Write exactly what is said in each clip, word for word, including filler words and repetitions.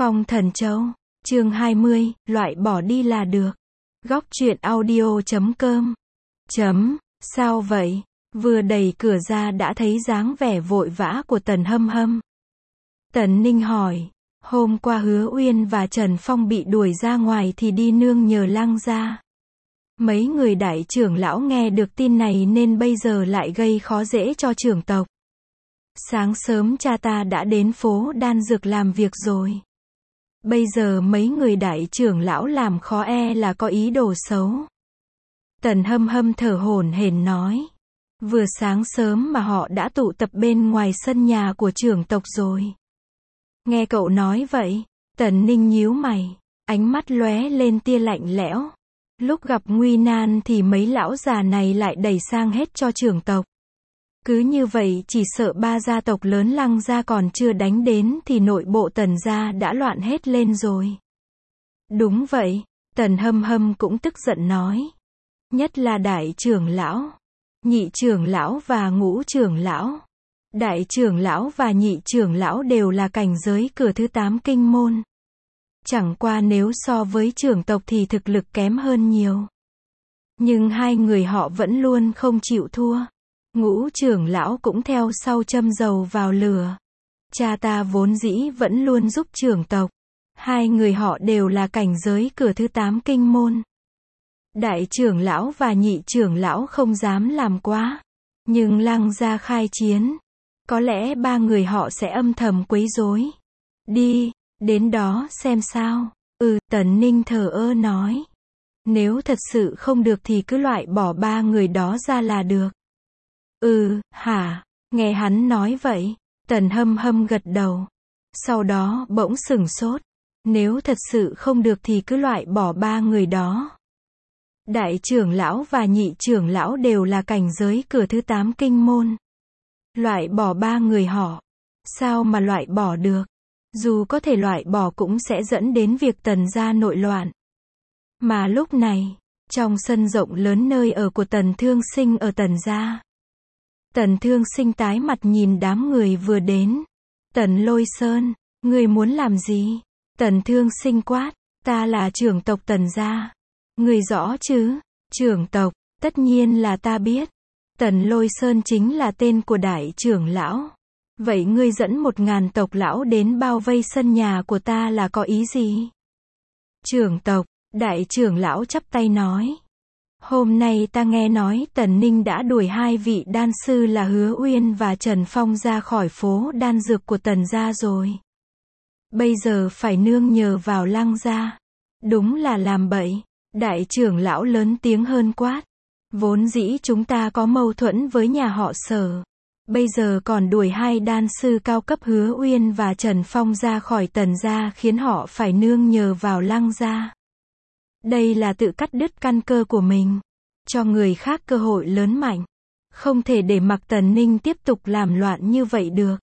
Phong Thần Châu, chương hai mươi, loại bỏ đi là được. Góc truyện audio chấm com. Chấm, sao vậy? Vừa đẩy cửa ra đã thấy dáng vẻ vội vã của Tần Hâm Hâm. Tần Ninh hỏi, hôm qua Hứa Uyên và Trần Phong bị đuổi ra ngoài thì đi nương nhờ Lăng gia. Mấy người đại trưởng lão nghe được tin này nên bây giờ lại gây khó dễ cho trưởng tộc. Sáng sớm cha ta đã đến phố đan dược làm việc rồi. Bây giờ mấy người đại trưởng lão làm khó e là có ý đồ xấu. Tần Hâm Hâm thở hổn hển nói. Vừa sáng sớm mà họ đã tụ tập bên ngoài sân nhà của trưởng tộc rồi. Nghe cậu nói vậy, Tần Ninh nhíu mày, ánh mắt lóe lên tia lạnh lẽo. Lúc gặp nguy nan thì mấy lão già này lại đẩy sang hết cho trưởng tộc. Cứ như vậy chỉ sợ ba gia tộc lớn Lăng gia còn chưa đánh đến thì nội bộ Tần gia đã loạn hết lên rồi. Đúng vậy, Tần Hâm Hâm cũng tức giận nói. Nhất là đại trưởng lão, nhị trưởng lão và ngũ trưởng lão. Đại trưởng lão và nhị trưởng lão đều là cảnh giới cửa thứ tám kinh môn. Chẳng qua nếu so với trưởng tộc thì thực lực kém hơn nhiều. Nhưng hai người họ vẫn luôn không chịu thua. Ngũ trưởng lão cũng theo sau châm dầu vào lửa. Cha ta vốn dĩ vẫn luôn giúp trưởng tộc. Hai người họ đều là cảnh giới cửa thứ tám kinh môn. Đại trưởng lão và nhị trưởng lão không dám làm quá. Nhưng Lăng gia khai chiến. Có lẽ ba người họ sẽ âm thầm quấy rối. Đi, đến đó xem sao. Ừ, Tần Ninh thờ ơ nói. Nếu thật sự không được thì cứ loại bỏ ba người đó ra là được. Ừ, hả? Nghe hắn nói vậy, Tần Hâm Hâm gật đầu. Sau đó bỗng sửng sốt. Nếu thật sự không được thì cứ loại bỏ ba người đó. Đại trưởng lão và nhị trưởng lão đều là cảnh giới cửa thứ tám kinh môn. Loại bỏ ba người họ. Sao mà loại bỏ được? Dù có thể loại bỏ cũng sẽ dẫn đến việc Tần gia nội loạn. Mà lúc này, trong sân rộng lớn nơi ở của Tần Thương Sinh ở Tần gia. Tần Thương Sinh tái mặt nhìn đám người vừa đến. Tần Lôi Sơn, ngươi muốn làm gì? Tần Thương Sinh quát, ta là trưởng tộc Tần gia. Ngươi rõ chứ? Trưởng tộc, tất nhiên là ta biết. Tần Lôi Sơn chính là tên của đại trưởng lão. Vậy ngươi dẫn một ngàn tộc lão đến bao vây sân nhà của ta là có ý gì? Trưởng tộc, đại trưởng lão chắp tay nói. Hôm nay ta nghe nói Tần Ninh đã đuổi hai vị đan sư là Hứa Uyên và Trần Phong ra khỏi phố đan dược của Tần gia rồi. Bây giờ phải nương nhờ vào Lăng gia. Đúng là làm bậy. Đại trưởng lão lớn tiếng hơn quát. Vốn dĩ chúng ta có mâu thuẫn với nhà họ Sở. Bây giờ còn đuổi hai đan sư cao cấp Hứa Uyên và Trần Phong ra khỏi Tần gia khiến họ phải nương nhờ vào Lăng gia. Đây là tự cắt đứt căn cơ của mình. Cho người khác cơ hội lớn mạnh. Không thể để mặc Tần Ninh tiếp tục làm loạn như vậy được.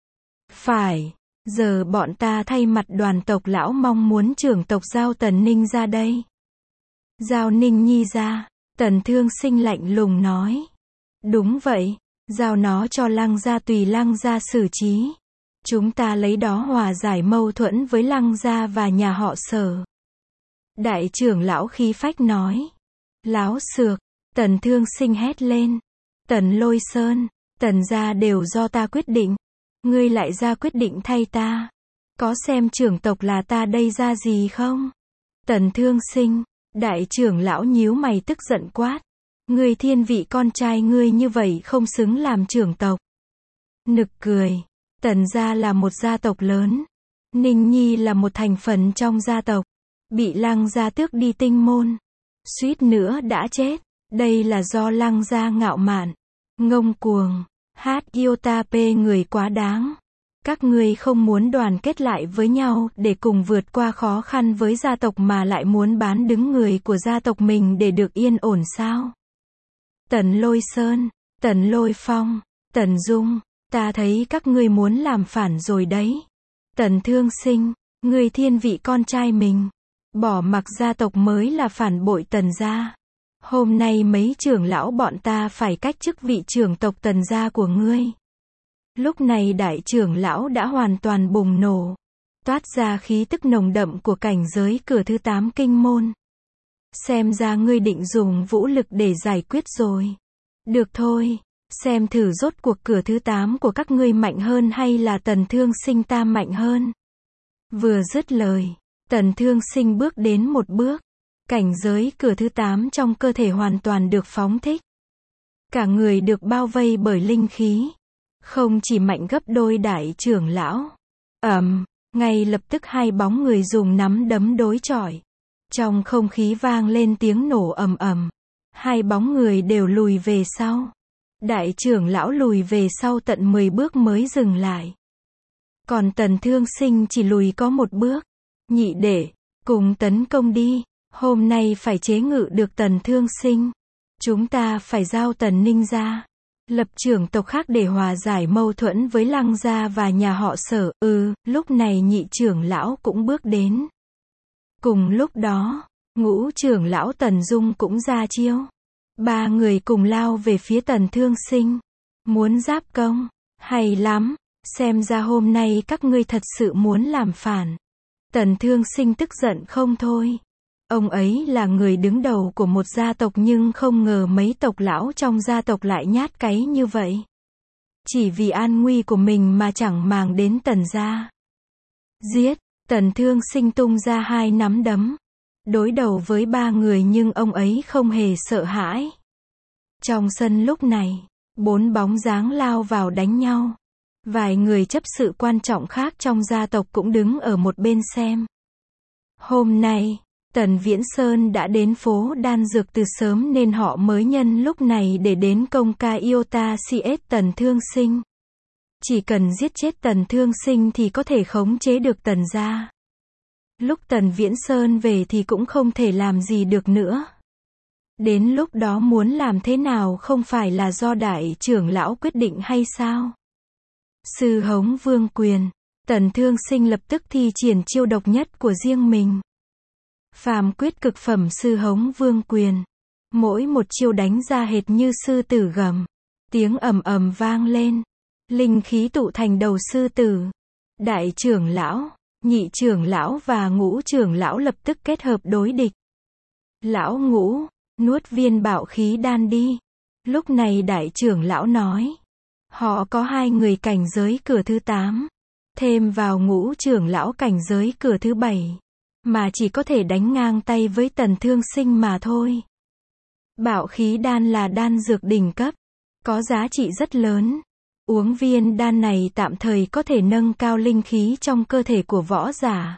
Phải. Giờ bọn ta thay mặt đoàn tộc lão mong muốn trưởng tộc giao Tần Ninh ra đây. Giao Ninh Nhi ra. Tần Thương Sinh lạnh lùng nói. Đúng vậy. Giao nó cho Lăng gia tùy Lăng gia xử trí. Chúng ta lấy đó hòa giải mâu thuẫn với Lăng gia và nhà họ Sở. Đại trưởng lão khí phách nói. Láo xược. Tần Thương Sinh hét lên. Tần Lôi Sơn, Tần gia đều do ta quyết định. Ngươi lại ra quyết định thay ta. Có xem trưởng tộc là ta đây ra gì không? Tần Thương Sinh, đại trưởng lão nhíu mày tức giận quát. Ngươi thiên vị con trai ngươi như vậy không xứng làm trưởng tộc. Nực cười. Tần gia là một gia tộc lớn. Ninh Nhi là một thành phần trong gia tộc. Bị Lăng gia tước đi tinh môn. Suýt nữa đã chết. Đây là do Lăng gia ngạo mạn. Ngông cuồng. Hát yêu ta pê người quá đáng. Các ngươi không muốn đoàn kết lại với nhau để cùng vượt qua khó khăn với gia tộc mà lại muốn bán đứng người của gia tộc mình để được yên ổn sao? Tần Lôi Sơn, Tần Lôi Phong, Tần Dung, ta thấy các ngươi muốn làm phản rồi đấy. Tần Thương Sinh, ngươi thiên vị con trai mình. Bỏ mặc gia tộc mới là phản bội Tần gia. Hôm nay mấy trưởng lão bọn ta phải cách chức vị trưởng tộc Tần gia của ngươi. Lúc này đại trưởng lão đã hoàn toàn bùng nổ. toát ra khí tức nồng đậm của cảnh giới cửa thứ tám kinh môn. Xem ra ngươi định dùng vũ lực để giải quyết rồi. Được thôi, xem thử rốt cuộc cửa thứ tám của các ngươi mạnh hơn hay là Tần Thương Sinh ta mạnh hơn. Vừa dứt lời, Tần Thương Sinh bước đến một bước. Cảnh giới cửa thứ tám trong cơ thể hoàn toàn được phóng thích. Cả người được bao vây bởi linh khí. Không chỉ mạnh gấp đôi đại trưởng lão. Ầm, ngay lập tức hai bóng người dùng nắm đấm đối chọi. Trong không khí vang lên tiếng nổ ầm ầm. Hai bóng người đều lùi về sau. Đại trưởng lão lùi về sau tận mười bước mới dừng lại. Còn Tần Thương Sinh chỉ lùi có một bước. Nhị đệ, cùng tấn công đi. Hôm nay phải chế ngự được Tần Thương Sinh. Chúng ta phải giao Tần Ninh ra. Lập trưởng tộc khác để hòa giải mâu thuẫn với Lăng gia và nhà họ Sở. Ừ, lúc này nhị trưởng lão cũng bước đến. Cùng lúc đó, ngũ trưởng lão Tần Dung cũng ra chiêu. Ba người cùng lao về phía Tần Thương Sinh. Muốn giáp công. Hay lắm. Xem ra hôm nay các ngươi thật sự muốn làm phản. Tần Thương Sinh tức giận không thôi. Ông ấy là người đứng đầu của một gia tộc nhưng không ngờ mấy tộc lão trong gia tộc lại nhát cáy như vậy. Chỉ vì an nguy của mình mà chẳng màng đến Tần gia. Giết, Tần Thương Sinh tung ra hai nắm đấm. Đối đầu với ba người nhưng ông ấy không hề sợ hãi. Trong sân lúc này, bốn bóng dáng lao vào đánh nhau. Vài người chấp sự quan trọng khác trong gia tộc cũng đứng ở một bên xem. Hôm nay, Tần Viễn Sơn đã đến phố đan dược từ sớm nên họ mới nhân lúc này để đến công ca Iota xê ét Tần Thương Sinh. Chỉ cần giết chết Tần Thương Sinh thì có thể khống chế được Tần gia. Lúc Tần Viễn Sơn về thì cũng không thể làm gì được nữa. Đến lúc đó muốn làm thế nào không phải là do đại trưởng lão quyết định hay sao? Sư Hống Vương Quyền, Tần Thương Sinh lập tức thi triển chiêu độc nhất của riêng mình. Phàm quyết cực phẩm Sư Hống Vương Quyền. Mỗi một chiêu đánh ra hệt như sư tử gầm. Tiếng ầm ầm vang lên. Linh khí tụ thành đầu sư tử. Đại trưởng lão, nhị trưởng lão và ngũ trưởng lão lập tức kết hợp đối địch. Lão ngũ, nuốt viên bạo khí đan đi. Lúc này đại trưởng lão nói. Họ có hai người cảnh giới cửa thứ tám. Thêm vào ngũ trưởng lão cảnh giới cửa thứ bảy. Mà chỉ có thể đánh ngang tay với Tần Thương Sinh mà thôi. Bạo khí đan là đan dược đỉnh cấp. Có giá trị rất lớn. Uống viên đan này tạm thời có thể nâng cao linh khí trong cơ thể của võ giả.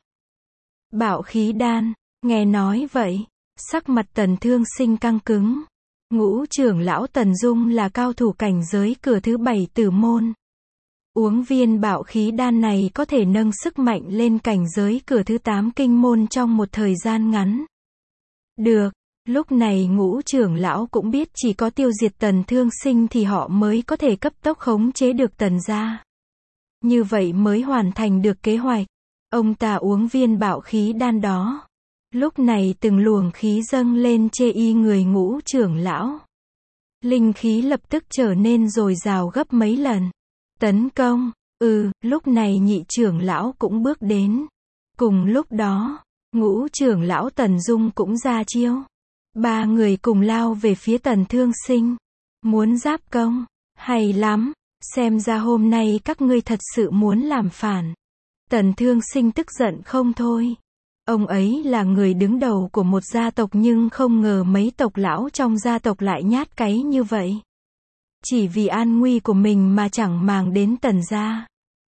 Bạo khí đan, nghe nói vậy. Sắc mặt Tần Thương Sinh căng cứng. Ngũ trưởng lão Tần Dung là cao thủ cảnh giới cửa thứ bảy tử môn. Uống viên bạo khí đan này có thể nâng sức mạnh lên cảnh giới cửa thứ tám kinh môn trong một thời gian ngắn. Được, lúc này ngũ trưởng lão cũng biết chỉ có tiêu diệt Tần Thương Sinh thì họ mới có thể cấp tốc khống chế được Tần gia. Như vậy mới hoàn thành được kế hoạch. Ông ta uống viên bạo khí đan đó. Lúc này từng luồng khí dâng lên chê y người ngũ trưởng lão. Linh khí lập tức trở nên dồi dào gấp mấy lần. Tấn công, ừ, lúc này nhị trưởng lão cũng bước đến. Cùng lúc đó, ngũ trưởng lão Tần Dung cũng ra chiêu. Ba người cùng lao về phía Tần Thương Sinh. Muốn giáp công, hay lắm, xem ra hôm nay các ngươi thật sự muốn làm phản. Tần Thương Sinh tức giận không thôi. Ông ấy là người đứng đầu của một gia tộc nhưng không ngờ mấy tộc lão trong gia tộc lại nhát cáy như vậy. Chỉ vì an nguy của mình mà chẳng màng đến Tần gia.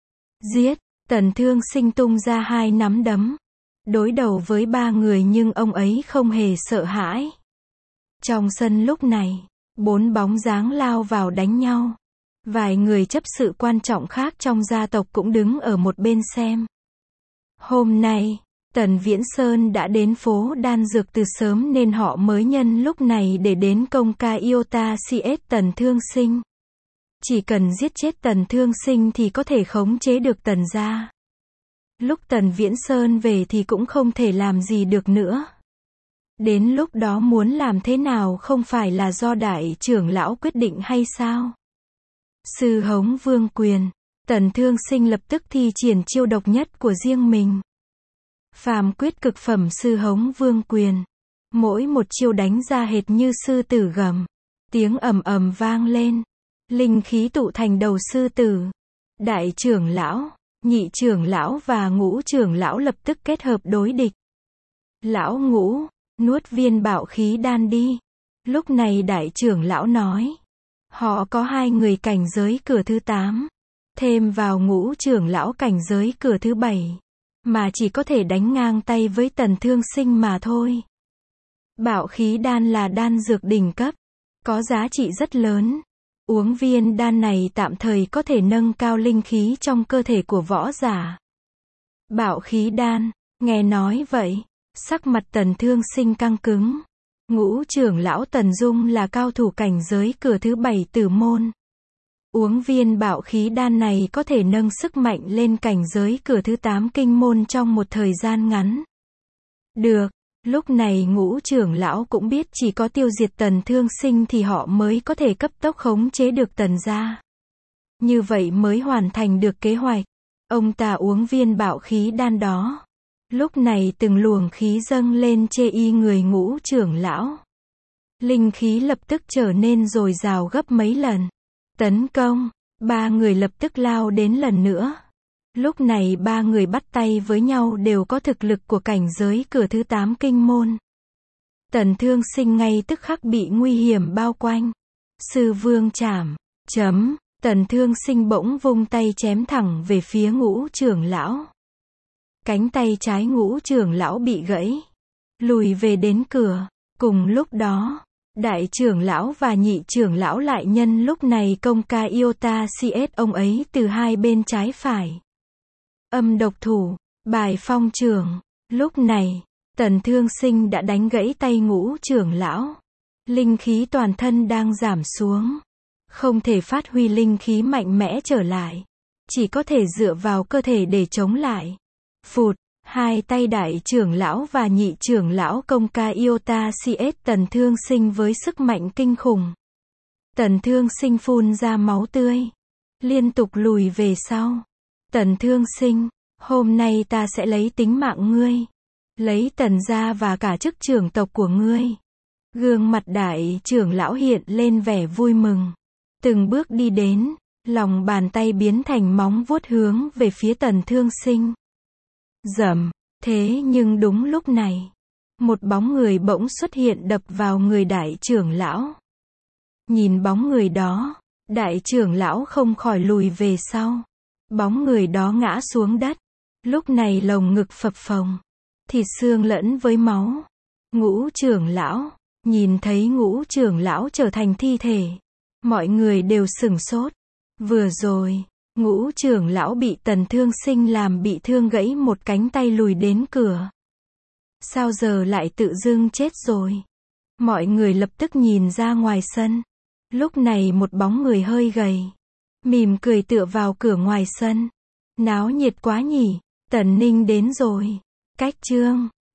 Giết, Tần Thương Sinh tung ra hai nắm đấm. Đối đầu với ba người nhưng ông ấy không hề sợ hãi. Trong sân lúc này, bốn bóng dáng lao vào đánh nhau. Vài người chấp sự quan trọng khác trong gia tộc cũng đứng ở một bên xem. Hôm nay, Tần Viễn Sơn đã đến phố đan dược từ sớm nên họ mới nhân lúc này để đến công ca Iota xê ét Tần Thương Sinh. Chỉ cần giết chết Tần Thương Sinh thì có thể khống chế được Tần gia. Lúc Tần Viễn Sơn về thì cũng không thể làm gì được nữa. Đến lúc đó muốn làm thế nào không phải là do đại trưởng lão quyết định hay sao? Sư Hống Vương Quyền, Tần Thương Sinh lập tức thi triển chiêu độc nhất của riêng mình. Phàm quyết cực phẩm sư hống vương quyền. Mỗi một chiêu đánh ra hệt như sư tử gầm. Tiếng ầm ầm vang lên. Linh khí tụ thành đầu sư tử. Đại trưởng lão, nhị trưởng lão và ngũ trưởng lão lập tức kết hợp đối địch. Lão ngũ, nuốt viên bạo khí đan đi. Lúc này đại trưởng lão nói. Họ có hai người cảnh giới cửa thứ tám. Thêm vào ngũ trưởng lão cảnh giới cửa thứ bảy. Mà chỉ có thể đánh ngang tay với Tần Thương Sinh mà thôi. Bạo khí đan là đan dược đỉnh cấp. Có giá trị rất lớn. Uống viên đan này tạm thời có thể nâng cao linh khí trong cơ thể của võ giả. Bạo khí đan, nghe nói vậy, sắc mặt Tần Thương Sinh căng cứng. Ngũ trưởng lão Tần Dung là cao thủ cảnh giới cửa thứ bảy tử môn. Uống viên bạo khí đan này có thể nâng sức mạnh lên cảnh giới cửa thứ tám kinh môn trong một thời gian ngắn. Được, lúc này ngũ trưởng lão cũng biết chỉ có tiêu diệt Tần Thương Sinh thì họ mới có thể cấp tốc khống chế được Tần gia. Như vậy mới hoàn thành được kế hoạch. Ông ta uống viên bạo khí đan đó. Lúc này từng luồng khí dâng lên chê y người ngũ trưởng lão. Linh khí lập tức trở nên dồi dào gấp mấy lần. Tấn công, ba người lập tức lao đến lần nữa. Lúc này ba người bắt tay với nhau đều có thực lực của cảnh giới cửa thứ tám kinh môn. Tần Thương Sinh ngay tức khắc bị nguy hiểm bao quanh. Sư vương trảm, chấm, Tần Thương Sinh bỗng vung tay chém thẳng về phía ngũ trưởng lão. Cánh tay trái ngũ trưởng lão bị gãy, lùi về đến cửa. Cùng lúc đó, đại trưởng lão và nhị trưởng lão lại nhân lúc này công ca iota cs ông ấy từ hai bên trái phải. Âm độc thủ, bài phong trưởng. Lúc này, Tần Thương Sinh đã đánh gãy tay ngũ trưởng lão. Linh khí toàn thân đang giảm xuống. Không thể phát huy linh khí mạnh mẽ trở lại. Chỉ có thể dựa vào cơ thể để chống lại. Phụt, hai tay đại trưởng lão và nhị trưởng lão công ca iota cs Tần Thương Sinh với sức mạnh kinh khủng. Tần Thương Sinh phun ra máu tươi. Liên tục lùi về sau. Tần Thương Sinh, hôm nay ta sẽ lấy tính mạng ngươi. Lấy Tần gia và cả chức trưởng tộc của ngươi. Gương mặt đại trưởng lão hiện lên vẻ vui mừng. Từng bước đi đến, lòng bàn tay biến thành móng vuốt hướng về phía Tần Thương Sinh. Rầm, thế nhưng đúng lúc này, một bóng người bỗng xuất hiện đập vào người đại trưởng lão. Nhìn bóng người đó, đại trưởng lão không khỏi lùi về sau. Bóng người đó ngã xuống đất. Lúc này lồng ngực phập phồng, thịt xương lẫn với máu. Ngũ trưởng lão, nhìn thấy ngũ trưởng lão trở thành thi thể. Mọi người đều sửng sốt. Vừa rồi, ngũ trưởng lão bị Tần Thương Sinh làm bị thương gãy một cánh tay lùi đến cửa. Sao giờ lại tự dưng chết rồi? Mọi người lập tức nhìn ra ngoài sân. Lúc này một bóng người hơi gầy, mỉm cười tựa vào cửa ngoài sân. Náo nhiệt quá nhỉ, Tần Ninh đến rồi. Cách chương